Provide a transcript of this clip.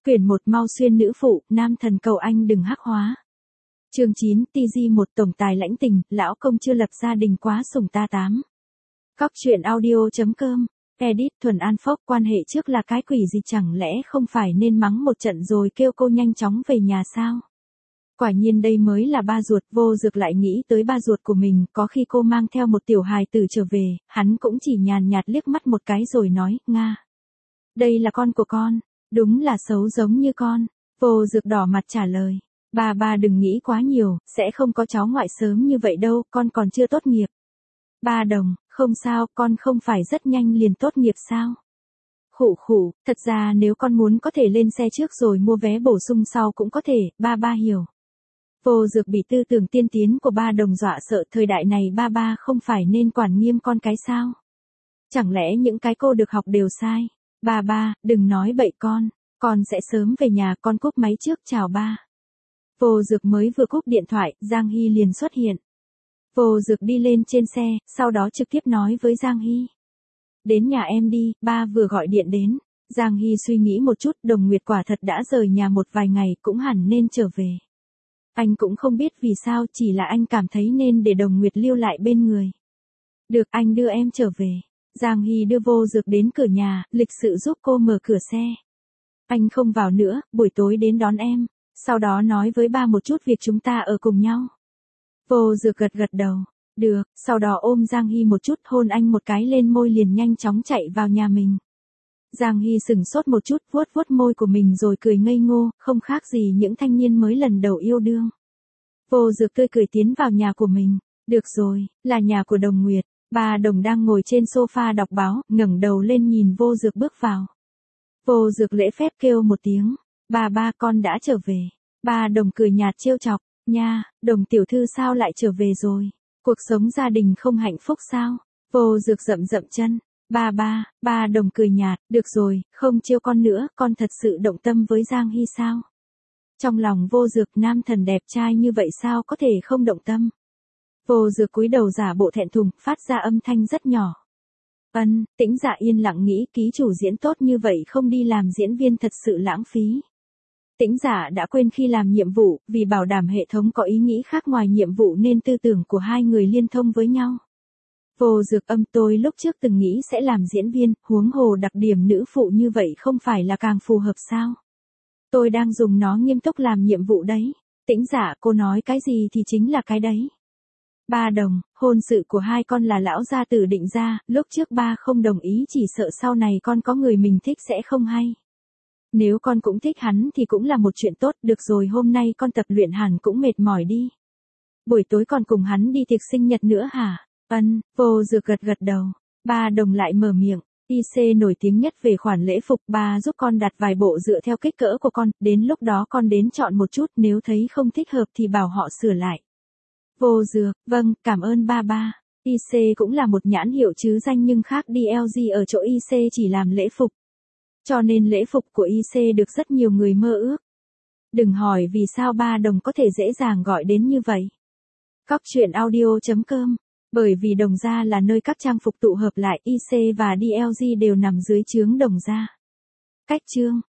Quyển 1 Mau xuyên nữ phụ, nam thần cầu anh đừng hắc hóa. Chương 9, TG 1 tổng tài lãnh tình, lão công chưa lập gia đình quá sủng ta 8. Cóc truyện audio.com. Edit Thuần An Phốc, quan hệ trước là cái quỷ gì, chẳng lẽ không phải nên mắng một trận rồi kêu cô nhanh chóng về nhà sao? Quả nhiên đây mới là ba ruột. Vô Dược lại nghĩ tới ba ruột của mình, có khi cô mang theo một tiểu hài tử trở về, hắn cũng chỉ nhàn nhạt liếc mắt một cái rồi nói, Nga. Đây là con của con, đúng là xấu giống như con. Vô Dược đỏ mặt trả lời, ba đừng nghĩ quá nhiều, sẽ không có cháu ngoại sớm như vậy đâu, con còn chưa tốt nghiệp. Ba Đồng, không sao, con không phải rất nhanh liền tốt nghiệp sao? Khụ, thật ra nếu con muốn có thể lên xe trước rồi mua vé bổ sung sau cũng có thể, ba hiểu. Vô Dược bị tư tưởng tiên tiến của Ba Đồng dọa sợ, thời đại này ba không phải nên quản nghiêm con cái sao? Chẳng lẽ những cái cô được học đều sai? Ba, đừng nói bậy con sẽ sớm về nhà, con cúp máy trước, chào ba. Vô Dược mới vừa cúp điện thoại, Giang Hy liền xuất hiện. Vô Dược đi lên trên xe, sau đó trực tiếp nói với Giang Hy. Đến nhà em đi, ba vừa gọi điện đến. Giang Hy suy nghĩ một chút, Đồng Nguyệt quả thật đã rời nhà một vài ngày, cũng hẳn nên trở về. Anh cũng không biết vì sao, chỉ là anh cảm thấy nên để Đồng Nguyệt lưu lại bên người. Được, anh đưa em trở về. Giang Hy đưa Vô Dược đến cửa nhà, lịch sự giúp cô mở cửa xe. Anh không vào nữa, buổi tối đến đón em. Sau đó nói với ba một chút việc chúng ta ở cùng nhau. Vô Dược gật đầu. Được, sau đó ôm Giang Hy một chút, hôn anh một cái lên môi liền nhanh chóng chạy vào nhà mình. Giang Hy sửng sốt một chút, vuốt môi của mình rồi cười ngây ngô, không khác gì những thanh niên mới lần đầu yêu đương. Vô Dược tươi cười tiến vào nhà của mình. Được rồi, là nhà của Đồng Nguyệt. Ba Đồng đang ngồi trên sofa đọc báo, ngẩng đầu lên nhìn Vô Dược bước vào. Vô Dược lễ phép kêu một tiếng. Ba, con đã trở về. Ba Đồng cười nhạt trêu chọc. Nha, Đồng tiểu thư sao lại trở về rồi? Cuộc sống gia đình không hạnh phúc sao? Vô Dược dậm chân. Ba Đồng cười nhạt, được rồi, không trêu con nữa, con thật sự động tâm với Giang Hy sao? Trong lòng Vô Dược, nam thần đẹp trai như vậy sao có thể không động tâm? Vô Dược cúi đầu giả bộ thẹn thùng, phát ra âm thanh rất nhỏ. Tĩnh Dạ yên lặng nghĩ, ký chủ diễn tốt như vậy không đi làm diễn viên thật sự lãng phí. Tĩnh Dạ đã quên khi làm nhiệm vụ, vì bảo đảm hệ thống có ý nghĩ khác ngoài nhiệm vụ nên tư tưởng của hai người liên thông với nhau. Vô Dược tôi lúc trước từng nghĩ sẽ làm diễn viên, huống hồ đặc điểm nữ phụ như vậy không phải là càng phù hợp sao? Tôi đang dùng nó nghiêm túc làm nhiệm vụ đấy. Tĩnh Dạ, cô nói cái gì thì chính là cái đấy. Ba Đồng, hôn sự của hai con là lão gia tử định ra, lúc trước ba không đồng ý chỉ sợ sau này con có người mình thích sẽ không hay. Nếu con cũng thích hắn thì cũng là một chuyện tốt, được rồi hôm nay con tập luyện hẳn cũng mệt mỏi đi. Buổi tối còn cùng hắn đi tiệc sinh nhật nữa hả? Vô Dược gật đầu. Ba Đồng lại mở miệng. IC nổi tiếng nhất về khoản lễ phục, ba giúp con đặt vài bộ dựa theo kích cỡ của con, đến lúc đó con đến chọn một chút, nếu thấy không thích hợp thì bảo họ sửa lại. Vô Dược, vâng, cảm ơn ba. IC cũng là một nhãn hiệu chứ danh nhưng khác đi LG ở chỗ IC chỉ làm lễ phục. Cho nên lễ phục của IC được rất nhiều người mơ ước. Đừng hỏi vì sao Ba Đồng có thể dễ dàng gọi đến như vậy. Cóc truyện audio.com. Bởi vì Đồng Gia là nơi các trang phục tụ hợp lại, IC và DLG đều nằm dưới trướng Đồng Gia. Cách chương